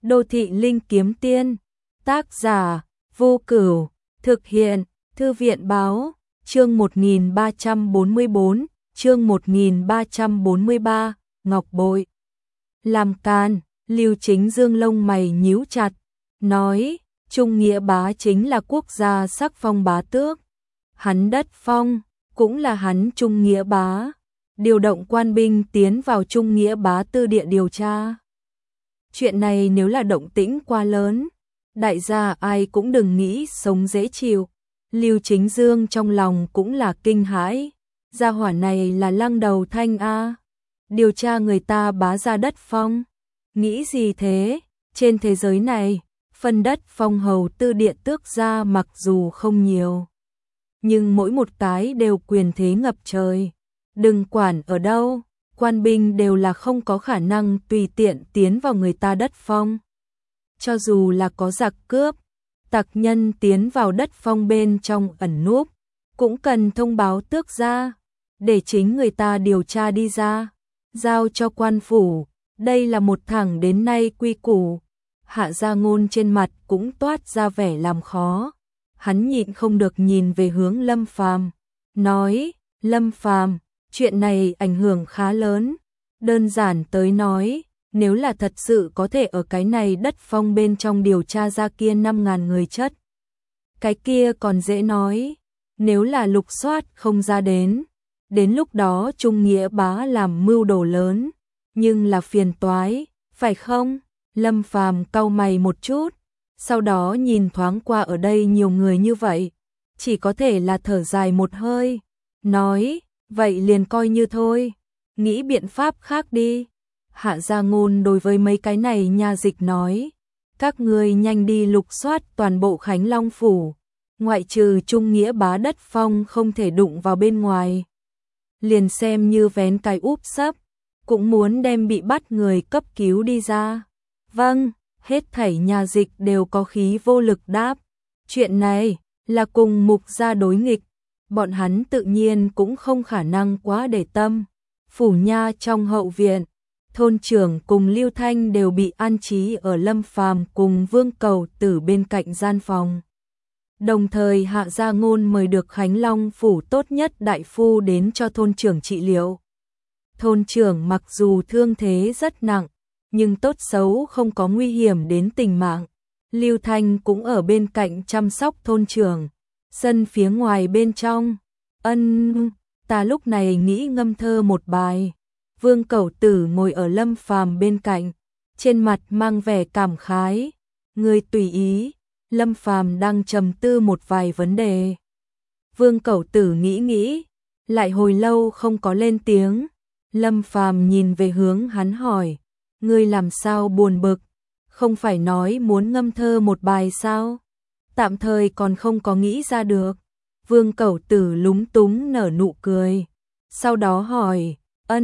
Đô thị linh kiếm tiên, tác giả Vô Cửu, thực hiện Thư viện báo, chương 1344, chương 1343, Ngọc Bội. Làm can, Lưu Chính Dương lông mày nhíu chặt, nói, Trung Nghĩa Bá chính là quốc gia sắc phong bá tước. Hắn đất phong, cũng là hắn Trung Nghĩa Bá. Điều động quan binh tiến vào Trung Nghĩa Bá tư địa điều tra. Chuyện này nếu là động tĩnh quá lớn, đại gia ai cũng đừng nghĩ sống dễ chịu. Lưu Chính Dương trong lòng cũng là kinh hãi. Gia hỏa này là lăng đầu thanh a, điều tra người ta bá ra đất phong. Nghĩ gì thế? Trên thế giới này, phân đất phong hầu tư địa tước gia mặc dù không nhiều, nhưng mỗi một cái đều quyền thế ngập trời. Đừng quản ở đâu, quan binh đều là không có khả năng tùy tiện tiến vào người ta đất phong. Cho dù là có giặc cướp, tặc nhân tiến vào đất phong bên trong ẩn núp, cũng cần thông báo tước gia, để chính người ta điều tra đi ra, giao cho quan phủ. Đây là một thẳng đến nay quy củ. Hạ Gia Ngôn trên mặt cũng toát ra vẻ làm khó. Hắn nhịn không được nhìn về hướng Lâm Phàm, nói, Lâm Phàm, chuyện này ảnh hưởng khá lớn. Đơn giản tới nói, nếu là thật sự có thể ở cái này đất phong bên trong điều tra ra kia 5.000 người chất, cái kia còn dễ nói. Nếu là lục soát không ra đến lúc đó Trung Nghĩa Bá làm mưu đồ lớn, nhưng là phiền toái, phải không? Lâm Phàm cau mày một chút, sau đó nhìn thoáng qua ở đây nhiều người như vậy, chỉ có thể là thở dài một hơi, nói, vậy liền coi như thôi, nghĩ biện pháp khác đi. Hạ Gia Ngôn đối với mấy cái này nha dịch nói, các ngươi nhanh đi lục soát toàn bộ Khánh Long phủ, ngoại trừ Trung Nghĩa Bá đất phong không thể đụng vào bên ngoài, liền xem như vén cái úp sấp, cũng muốn đem bị bắt người cấp cứu đi ra. Vâng, hết thảy nhà dịch đều có khí vô lực đáp. Chuyện này là cùng Mục gia đối nghịch, bọn hắn tự nhiên cũng không khả năng quá để tâm. Phủ nha trong hậu viện, thôn trưởng cùng Lưu Thanh đều bị an trí ở Lâm Phàm cùng Vương Cầu Tử bên cạnh gian phòng. Đồng thời Hạ Gia Ngôn mời được Khánh Long phủ tốt nhất đại phu đến cho thôn trưởng trị liệu. Thôn trưởng mặc dù thương thế rất nặng, nhưng tốt xấu không có nguy hiểm đến tính mạng. Lưu Thanh cũng ở bên cạnh chăm sóc thôn trưởng. Sân phía ngoài bên trong, ta lúc này nghĩ ngâm thơ một bài. Vương Cẩu Tử ngồi ở Lâm Phàm bên cạnh, trên mặt mang vẻ cảm khái. Người tùy ý. Lâm Phàm đang trầm tư một vài vấn đề. Vương Cẩu Tử nghĩ, lại hồi lâu không có lên tiếng. Lâm Phàm nhìn về hướng hắn hỏi, ngươi làm sao buồn bực, không phải nói muốn ngâm thơ một bài sao? Tạm thời còn không có nghĩ ra được. Vương Cẩu Tử lúng túng nở nụ cười, sau đó hỏi,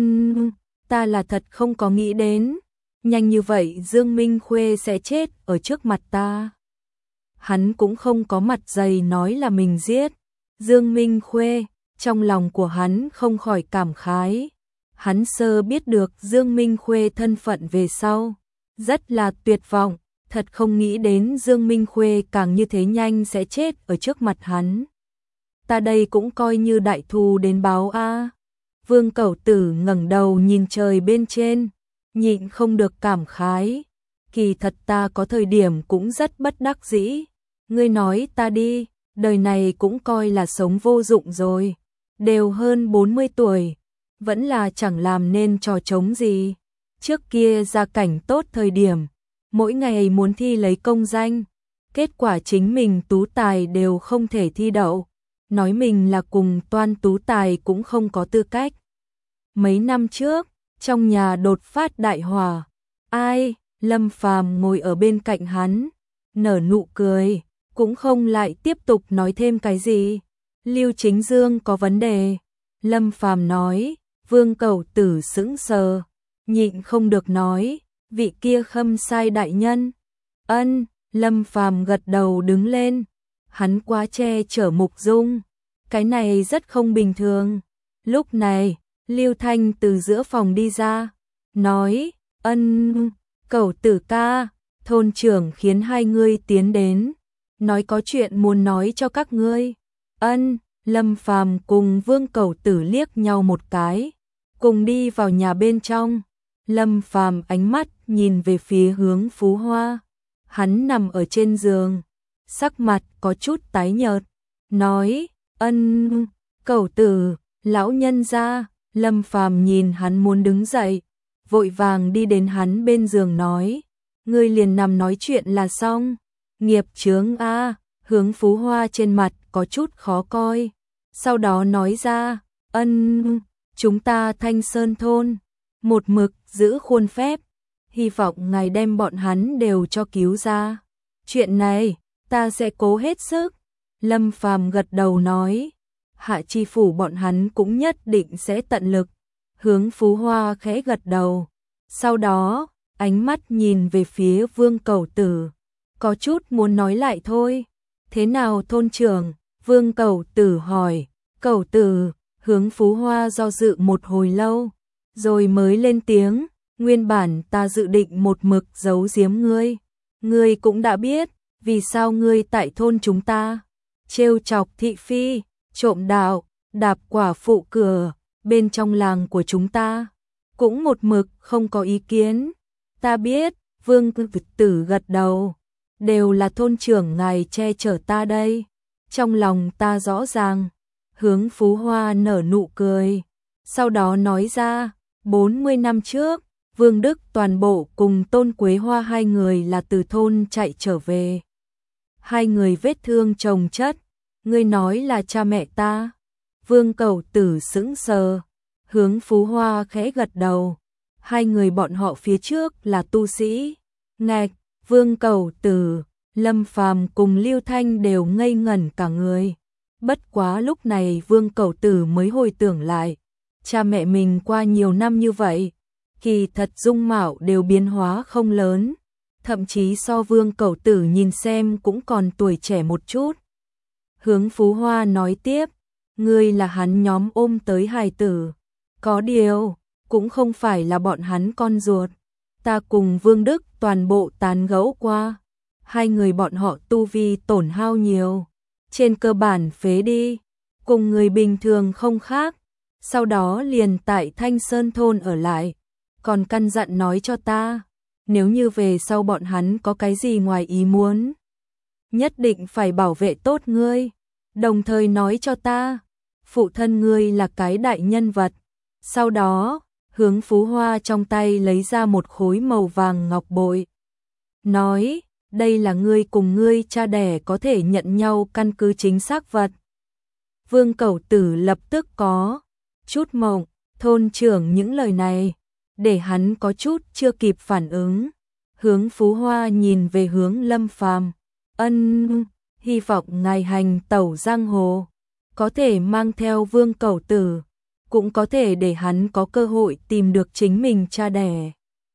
ta là thật không có nghĩ đến, nhanh như vậy Dương Minh Khuê sẽ chết ở trước mặt ta. Hắn cũng không có mặt dày nói là mình giết Dương Minh Khuê, trong lòng của hắn không khỏi cảm khái. Hắn sơ biết được Dương Minh Khuê thân phận về sau, rất là tuyệt vọng, thật không nghĩ đến Dương Minh Khuê càng như thế nhanh sẽ chết ở trước mặt hắn. Ta đây cũng coi như đại thù đến báo a. Vương Cẩu Tử ngẩng đầu nhìn trời bên trên, nhịn không được cảm khái, kỳ thật ta có thời điểm cũng rất bất đắc dĩ. Ngươi nói ta đi, đời này cũng coi là sống vô dụng rồi, đều hơn 40 tuổi. Vẫn là chẳng làm nên trò trống gì. Trước kia gia cảnh tốt thời điểm, mỗi ngày muốn thi lấy công danh, kết quả chính mình tú tài đều không thể thi đậu, nói mình là cùng toan tú tài cũng không có tư cách. Mấy năm trước, trong nhà đột phát đại hỏa, ai? Lâm Phàm ngồi ở bên cạnh hắn, nở nụ cười, cũng không lại tiếp tục nói thêm cái gì. Lưu Chính Dương có vấn đề, Lâm Phàm nói. Vương Cẩu Tử sững sờ, nhịn không được nói, vị kia Khâm Sai đại nhân. Lâm Phàm gật đầu đứng lên, hắn quá che chở Mục Dung, cái này rất không bình thường. Lúc này, Lưu Thanh từ giữa phòng đi ra, nói, Cẩu Tử ca, thôn trưởng khiến hai ngươi tiến đến, nói có chuyện muốn nói cho các ngươi. Ân, Lâm Phàm cùng Vương Cẩu Tử liếc nhau một cái, cùng đi vào nhà bên trong. Lâm Phàm ánh mắt nhìn về phía Hướng Phú Hoa, hắn nằm ở trên giường, sắc mặt có chút tái nhợt, nói: "Ân, Cẩu Tử, lão nhân gia." Lâm Phàm nhìn hắn muốn đứng dậy, vội vàng đi đến hắn bên giường nói: "Ngươi liền nằm nói chuyện là xong." Nghiệp chướng a. Hướng Phú Hoa trên mặt có chút khó coi, sau đó nói ra: "Ân, chúng ta Thanh Sơn thôn một mực giữ khuôn phép, hy vọng ngài đem bọn hắn đều cho cứu ra. Chuyện này, ta sẽ cố hết sức." Lâm Phàm gật đầu nói: "Hạ chi phủ bọn hắn cũng nhất định sẽ tận lực." Hướng Phú Hoa khẽ gật đầu, sau đó, ánh mắt nhìn về phía Vương Cẩu Tử, có chút muốn nói lại thôi. "Thế nào thôn trưởng?" Vương Cẩu Tử hỏi. "Cẩu Tử." Hướng Phú Hoa do dự một hồi lâu, rồi mới lên tiếng: "Nguyên bản ta dự định một mực giấu giếm ngươi. Ngươi cũng đã biết, vì sao ngươi tại thôn chúng ta trêu chọc thị phi, trộm đạo, đạp quả phụ cửa, bên trong làng của chúng ta cũng một mực không có ý kiến." "Ta biết." Vương Tử gật đầu, "đều là thôn trưởng ngài che chở ta đây. Trong lòng ta rõ ràng." Hướng Phú Hoa nở nụ cười, sau đó nói ra: 40 năm trước, Vương Đức toàn bộ cùng Tôn Quế Hoa hai người là từ thôn chạy trở về. Hai người vết thương chồng chất, ngươi nói là cha mẹ ta?" Vương Cẩu Tử sững sờ. Hướng Phú Hoa khẽ gật đầu: "Hai người bọn họ phía trước là tu sĩ." Ngạch, Vương Cẩu Tử, Lâm Phàm cùng Lưu Thanh đều ngây ngẩn cả người. Bất quá lúc này Vương Cẩu Tử mới hồi tưởng lại, cha mẹ mình qua nhiều năm như vậy, kỳ thật dung mạo đều biến hóa không lớn, thậm chí so Vương Cẩu Tử nhìn xem cũng còn tuổi trẻ một chút. Hướng Phú Hoa nói tiếp: "Ngươi là hắn nhóm ôm tới hài tử, có điều, cũng không phải là bọn hắn con ruột. Ta cùng Vương Đức toàn bộ tán gẫu qua, hai người bọn họ tu vi tổn hao nhiều, trên cơ bản phế đi, cùng người bình thường không khác. Sau đó liền tại Thanh Sơn thôn ở lại, còn căn dặn nói cho ta, nếu như về sau bọn hắn có cái gì ngoài ý muốn, nhất định phải bảo vệ tốt ngươi, đồng thời nói cho ta, phụ thân ngươi là cái đại nhân vật." Sau đó, Hướng Phú Hoa trong tay lấy ra một khối màu vàng ngọc bội, nói: "Đây là ngươi cùng ngươi cha đẻ có thể nhận nhau căn cứ chính xác vật." Vương Cẩu Tử lập tức có chút mộng, thôn trưởng những lời này, để hắn có chút chưa kịp phản ứng. Hướng Phú Hoa nhìn về hướng Lâm Phàm: "Ân, hy vọng ngài hành tẩu giang hồ, có thể mang theo Vương Cẩu Tử, cũng có thể để hắn có cơ hội tìm được chính mình cha đẻ."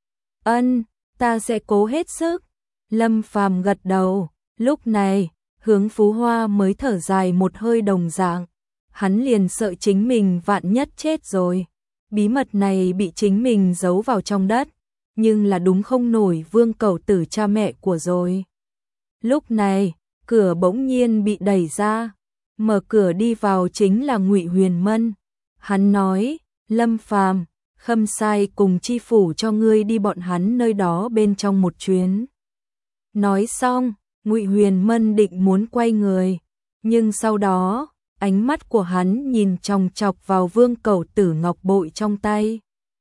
"Ân, ta sẽ cố hết sức." Lâm Phàm gật đầu. Lúc này, Hướng Phú Hoa mới thở dài một hơi đồng dạng. Hắn liền sợ chính mình vạn nhất chết rồi, bí mật này bị chính mình giấu vào trong đất, nhưng là đúng không nổi Vương Cẩu Tử cha mẹ của rồi. Lúc này, cửa bỗng nhiên bị đẩy ra, mở cửa đi vào chính là Ngụy Huyền Mân. Hắn nói: "Lâm Phàm, Khâm sai cùng chi phủ cho ngươi đi bọn hắn nơi đó bên trong một chuyến." Nói xong, Ngụy Huyền Mân định muốn quay người, nhưng sau đó, ánh mắt của hắn nhìn chòng chọc vào Vương Cẩu Tử ngọc bội trong tay.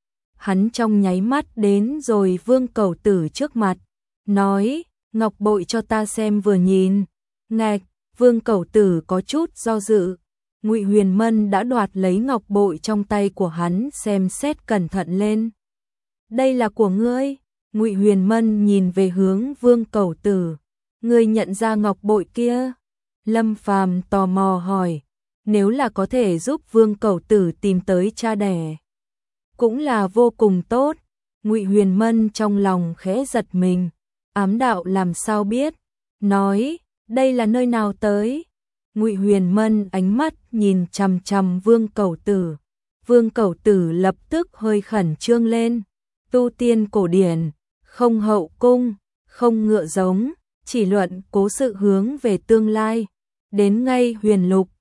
Hắn trong nháy mắt đến rồi Vương Cẩu Tử trước mặt, nói: "Ngọc bội cho ta xem vừa nhìn." Ngạch, Vương Cẩu Tử có chút do dự. Ngụy Huyền Mân đã đoạt lấy ngọc bội trong tay của hắn xem xét cẩn thận lên. "Đây là của ngươi." Ngụy Huyền Mân nhìn về hướng Vương Cẩu Tử: "Ngươi nhận ra ngọc bội kia?" Lâm Phàm tò mò hỏi: "Nếu là có thể giúp Vương Cẩu Tử tìm tới cha đẻ, cũng là vô cùng tốt." Ngụy Huyền Mân trong lòng khẽ giật mình, ám đạo làm sao biết, nói: "Đây là nơi nào tới?" Ngụy Huyền Mân ánh mắt nhìn chằm chằm Vương Cẩu Tử. Vương Cẩu Tử lập tức hơi khẩn trương lên. Tu tiên cổ điển, không hậu cung, không ngựa giống, chỉ luận cố sự hướng về tương lai. Đến ngay Huyền Lục,